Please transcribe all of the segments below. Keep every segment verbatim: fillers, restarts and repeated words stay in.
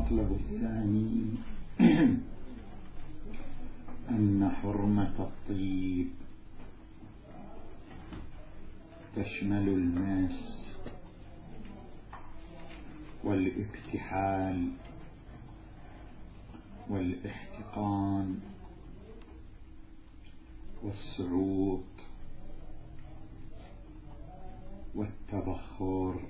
المطلب الثاني أن حرمة الطيب تشمل الماس والاكتحال والاحتقان والسعوط والتبخر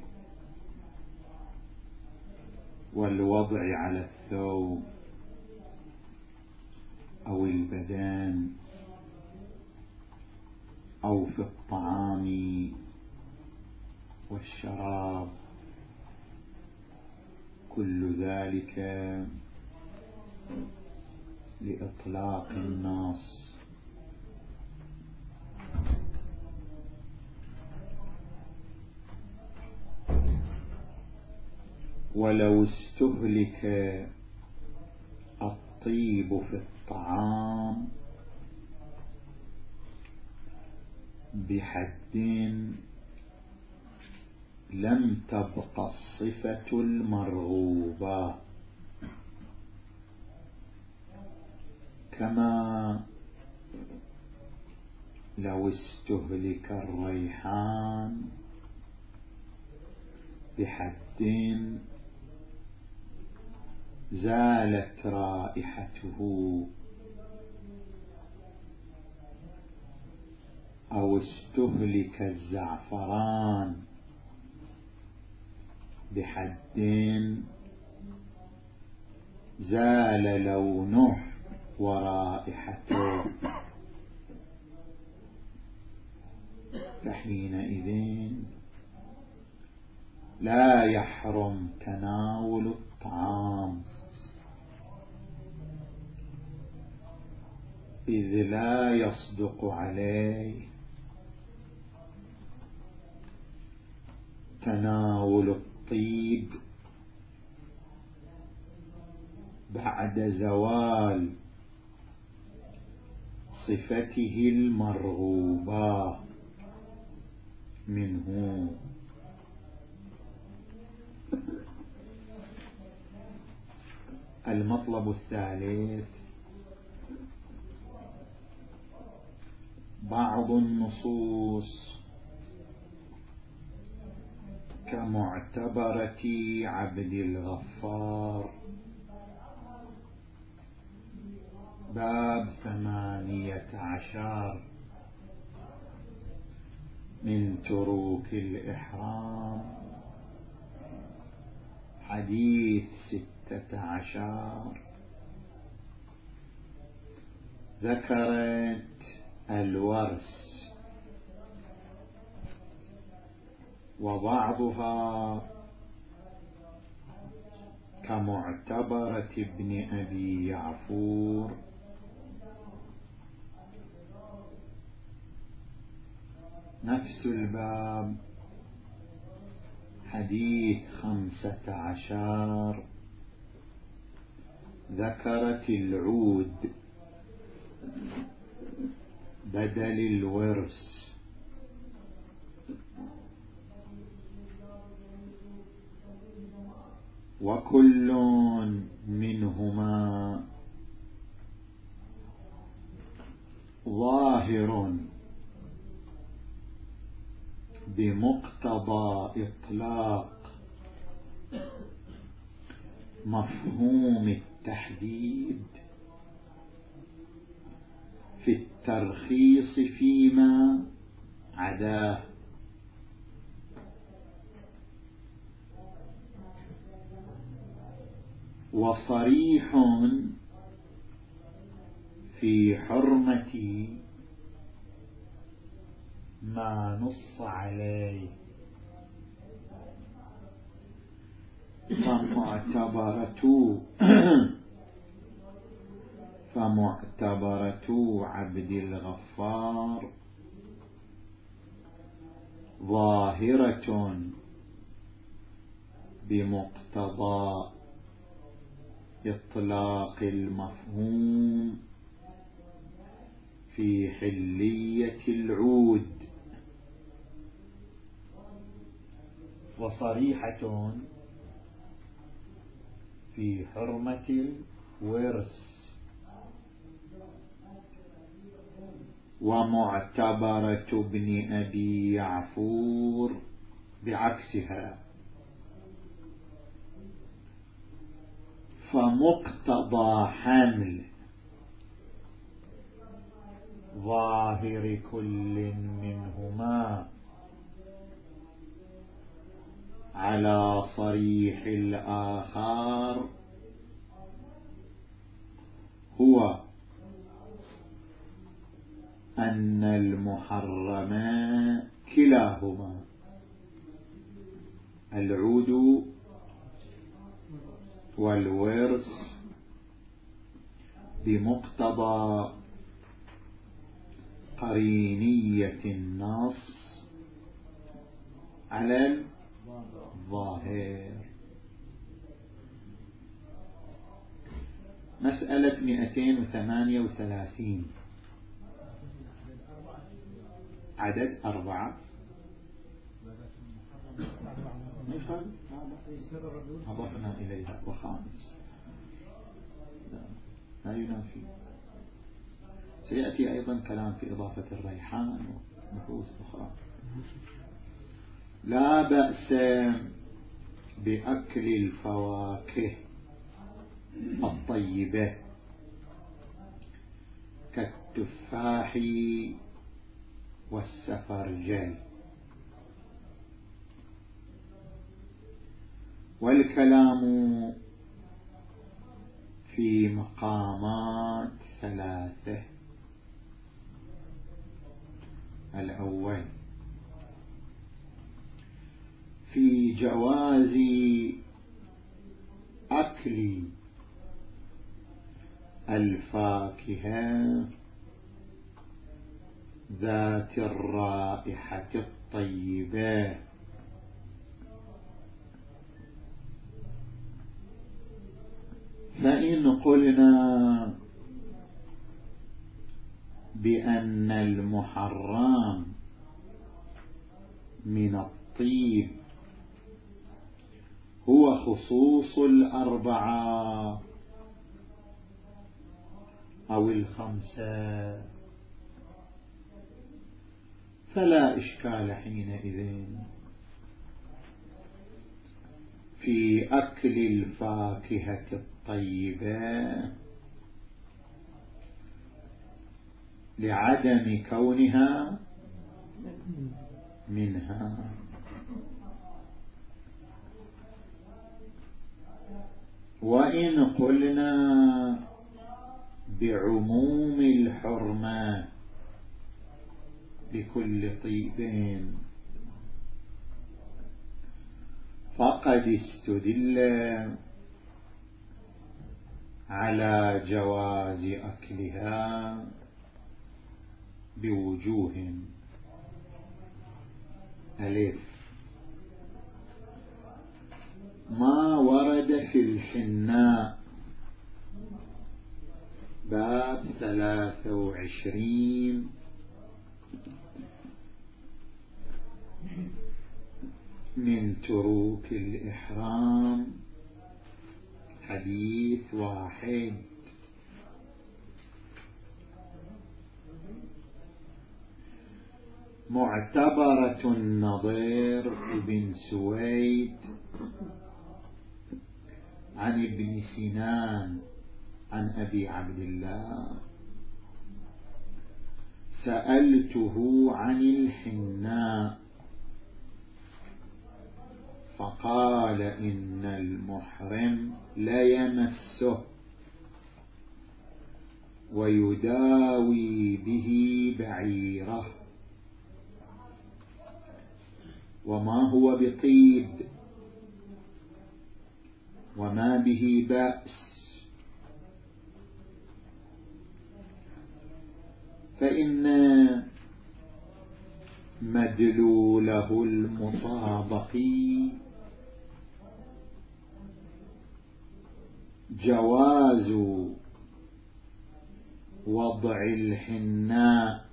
والوضع على الثوب أو البدن أو في الطعام والشراب، كل ذلك لإطلاق النص. ولو استهلك الطيب في الطعام بحد لم تبق الصفة المرغوبة، كما لو استهلك الريحان بحد زالت رائحته، أو استهلك الزعفران بحد زال لونه ورائحته، فحينئذ لا يحرم تناول الطعام، إذ لا يصدق عليه تناول الطيب بعد زوال صفته المرغوبة منه. المطلب الثالث: بعض النصوص كمعتبرة عبد الغفار باب ثمانية عشر من تروك الإحرام حديث ستة عشر ذكرت الورث، وبعضها كمعتبرة ابن أبي يعفور نفس الباب حديث خمسة عشر ذكرت العود بدل الورث، وكل منهما ظاهر بمقتضى إطلاق مفهوم التحديد في الترخيص فيما عداه، وصريح في حرمة ما نص عليه، فمعتبرة فمعتبرة عبد الغفار ظاهرة بمقتضى إطلاق المفهوم في حلية العود، وصريحة في حرمة الورث. ومعتبرة ابن أبي يعفور بعكسها. فمقتضى حمل ظاهر كل منهما على صريح الآخر هو أن المحرم كلاهما العود والورث بمقتضى قرينية النص على الظاهر. مسألة مئتين وثمانية وثلاثين عدد أربعة أضفنا إليها وخامس لا, لا ينافي. سيأتي أيضا كلام في إضافة الريحان ونفوس أخرى. لا بأس بأكل الفواكه الطيبة كالتفاح والسفرجل. والكلام في مقامات ثلاثة. الأول في جواز أكل الفاكهة ذات الرائحة الطيبة فإن قلنا بأن المحرم من الطيب هو خصوص الأربعة أو الخمسة فلا إشكال حينئذ في أكل الفاكهة الطيبة لعدم كونها منها. وإن قلنا بعموم الحرمة لكل طيب فقد استدل على جواز أكلها بوجوه. ألف ما ورد في الحناء باب ثلاثة وعشرين من تروك الإحرام حديث واحد. معتبرة النضير بن سويد عن ابن سنان عن أبي عبد الله سألته عن الحناء فقال إن المحرم لا يمسه ويداوي به بعيره وما هو بطيب وما به بأس فإن مدلوله المطابقي جواز وضع الحناء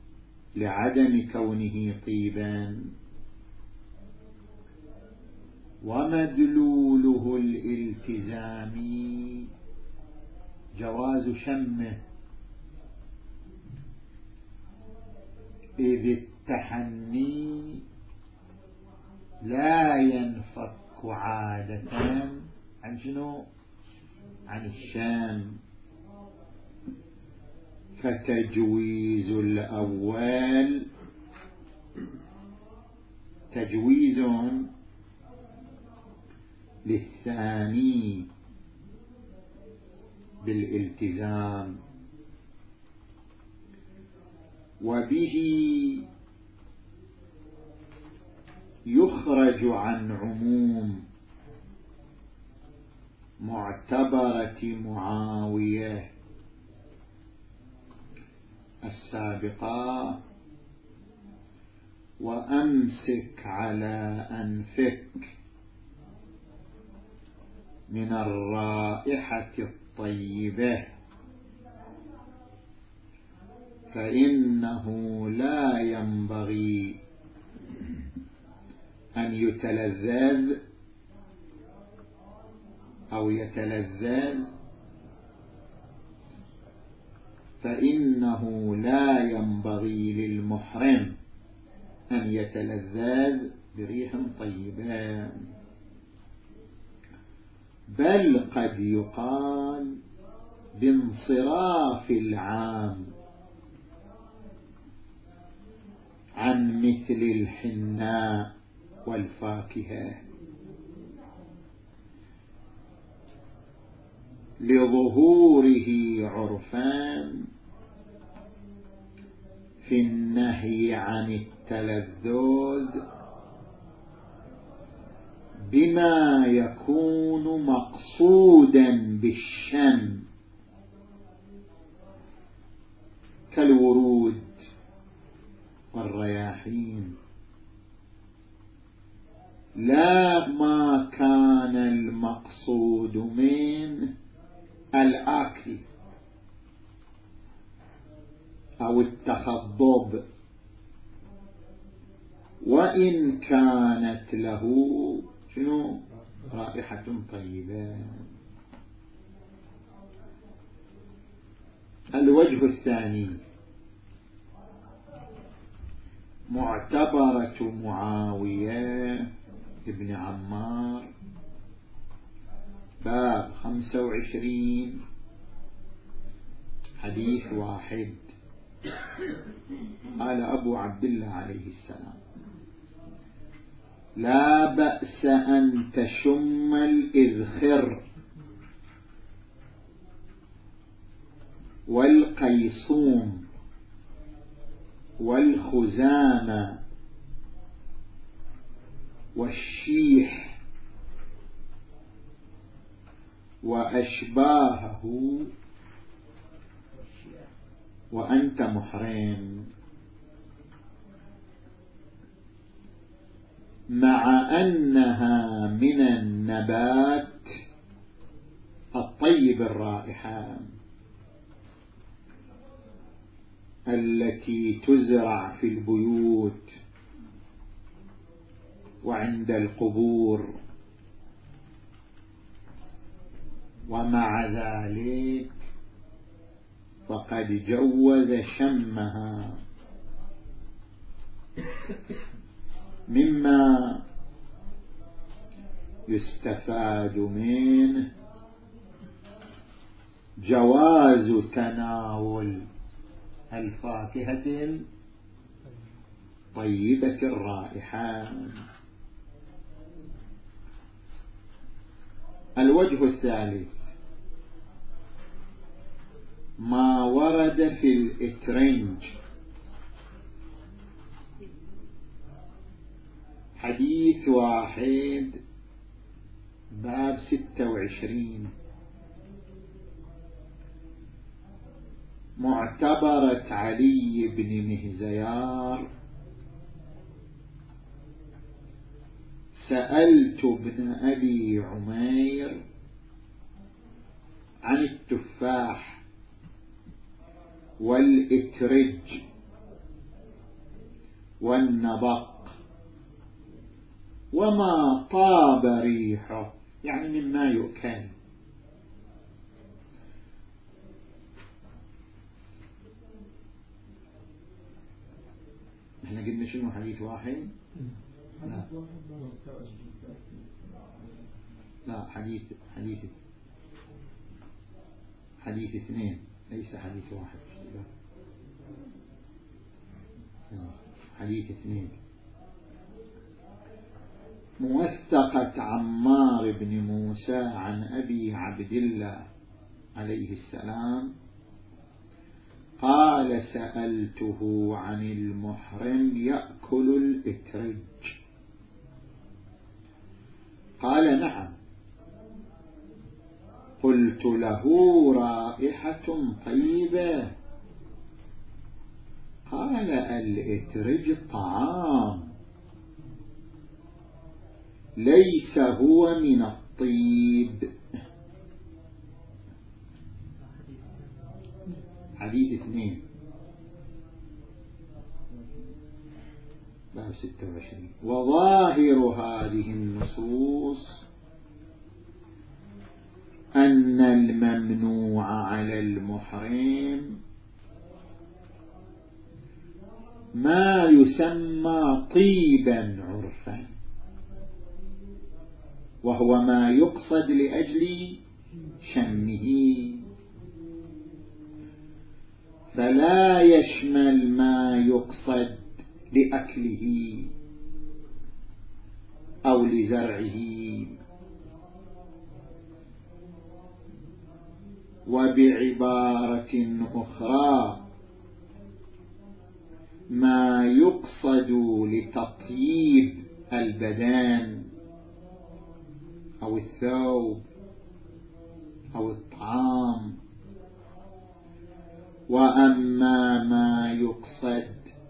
لعدم كونه طيبا ومدلوله الالتزامي جواز شمه، إذ التحني لا ينفك عادة عن شنو؟ عن الشام. فتجويز الأول تجويز للثاني بالالتزام، وبه يخرج عن عموم معتبرة معاوية السابقة: وأمسك على أنفك من الرائحة الطيبة، فإنه لا ينبغي أن يتلذذ أو يتلذذ فإنه لا ينبغي للمحرم أن يتلذذ بريح طيبة، بل قد يقال بانصراف العام عن مثل الحناء والفاكهة لظهوره عرفان في النهي عن التلذذ بما يكون مقصودا بالشم كالورود والرياحين، لا ما كان المقصود من الأكل أو التخضب، وإن كانت له شنو رائحة طيبة. الوجه الثاني معتبرة معاوية ابن عمار، باب خمسة وعشرين حديث واحد. قال أبو عبد الله عليه السلام: لا بأس أن تشم الإذخر والقيصوم والخزامة والشيح وأشباهه وأنت محرم، مع أنها من النبات الطيب الرائحة التي تزرع في البيوت وعند القبور، ومع ذلك فقد جوز شمها، مما يستفاد منه جواز تناول الفاكهة طيبة الرائحة. الوجه الثالث ما ورد في الإترنج، حديث واحد باب ستة وعشرين، معتبرة علي بن مهزيار: سألت ابن أبي عمير عن التفاح والإترج والنبق وما طاب ريحه يعني مما يؤكل. احنا قلنا شنو حديث واحد؟ لا لا حديث حديث حديث اثنين ليس حديث واحد. حديث اثنين. موثقة عمار بن موسى عن أبي عبد الله عليه السلام قال سألته عن المحرم يأكل الإترج قال نعم. قلت له رائحة طيبة قال الإترج طعام ليس هو من الطيب. حديث اثنين باب ستة وعشرين. وظاهر هذه النصوص أن الممنوع على المحرم ما يسمى طيبا عرفا، وهو ما يقصد لأجل شمه، فلا يشمل ما يقصد لأكله أو لزرعه. وبعبارة أخرى ما يقصد لتطيب البدن أو الثوب أو الطعام. وأما ما يقصد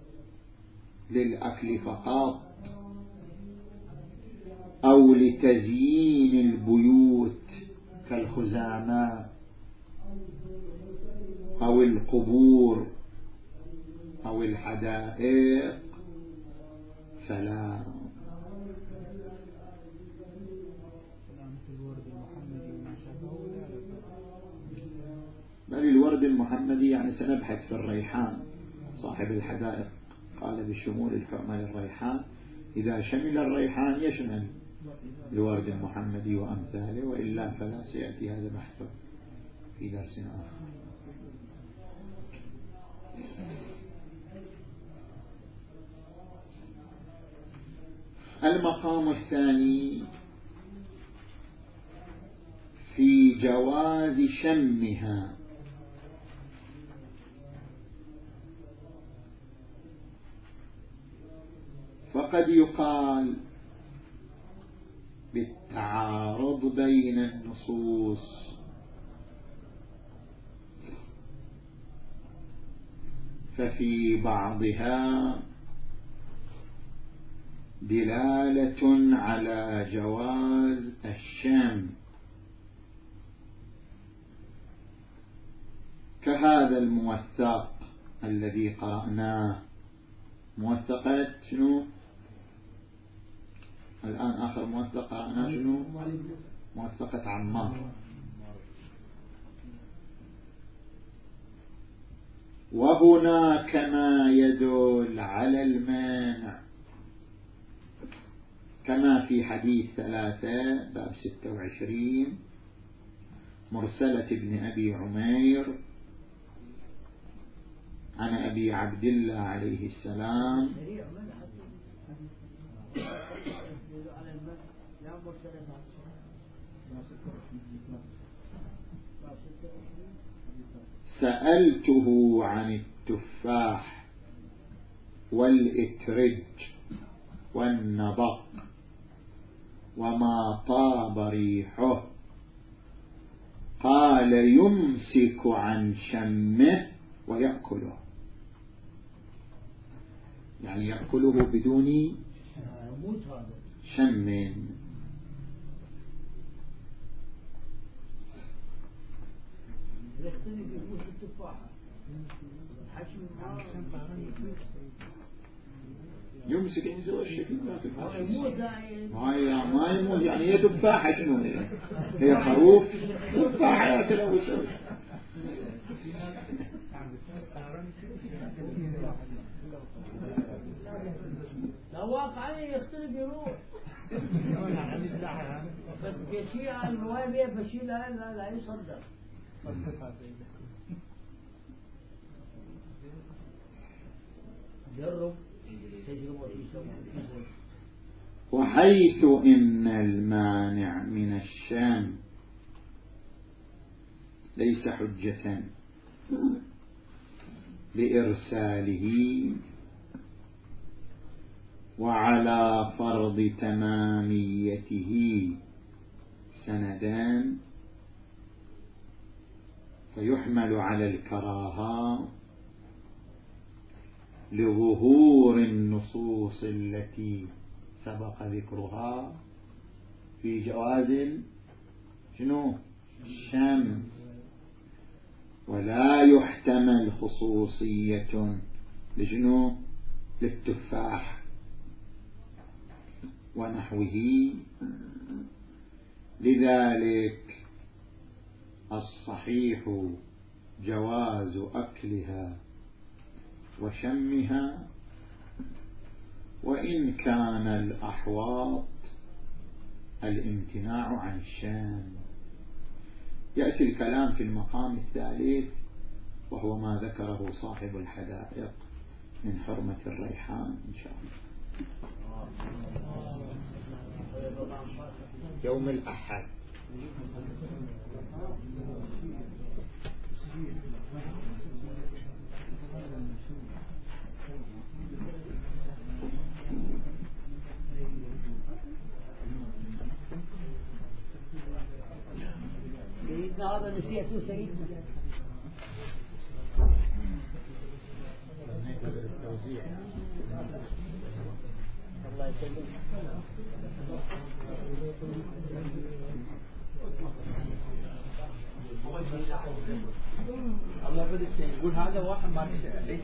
للأكل فقط أو لتزيين البيوت كالخزامات أو القبور أو الحدائق فلا. بل الورد المحمدي يعني سنبحث في الريحان. صاحب الحدائق قال بشمول الحكمة للريحان، إذا شمل الريحان يشمل الورد المحمدي وأمثاله، وإلا فلا. سيأتي هذا بحثه في درس آخر. المقام الثاني في جواز شمها. فقد يقال بالتعارض بين النصوص، ففي بعضها دلالة على جواز الشم كهذا الموثق الذي قرأناه. موثقات شنو الآن؟ آخر موثق قرأناه شنو؟ موثقة عمار. وهناك ما يدل على المانع كما في حديث ثلاثة باب ستة وعشرين مرسلة ابن أبي عمير عن أبي عبد الله عليه السلام سألته عن التفاح والإترج والنبق وما طاب ريحه قال يمسك عن شمه ويأكله، يعني يأكله بدون شم. يمسك ينزل الشكل ما يموت ما يموت يعني هي تفاحة شنو هي خروف تفاحة ياكل أبو سوي لو واقعا يختلف يروح بس بشيء الموالية بشيء لا لا لا يصدق جرب وحيث إن المانع من الشام ليس حجة لإرساله وعلى فرض تماميته سندان فيحمل على الكراهة لظهور النصوص التي سبق ذكرها في جواز شنو الشام ولا يحتمل خصوصية لشنو للتفاح ونحوه لذلك الصحيح جواز أكلها وشمها وإن كان الأحواط الامتناع عن الشام. يأتي الكلام في المقام الثالث وهو ما ذكره صاحب الحدائق من حرمة الريحان إن شاء الله يوم الأحد. سيدنا هذا نسيته سيدنا الله يسلمك الله بدك يقول هذا واحد ما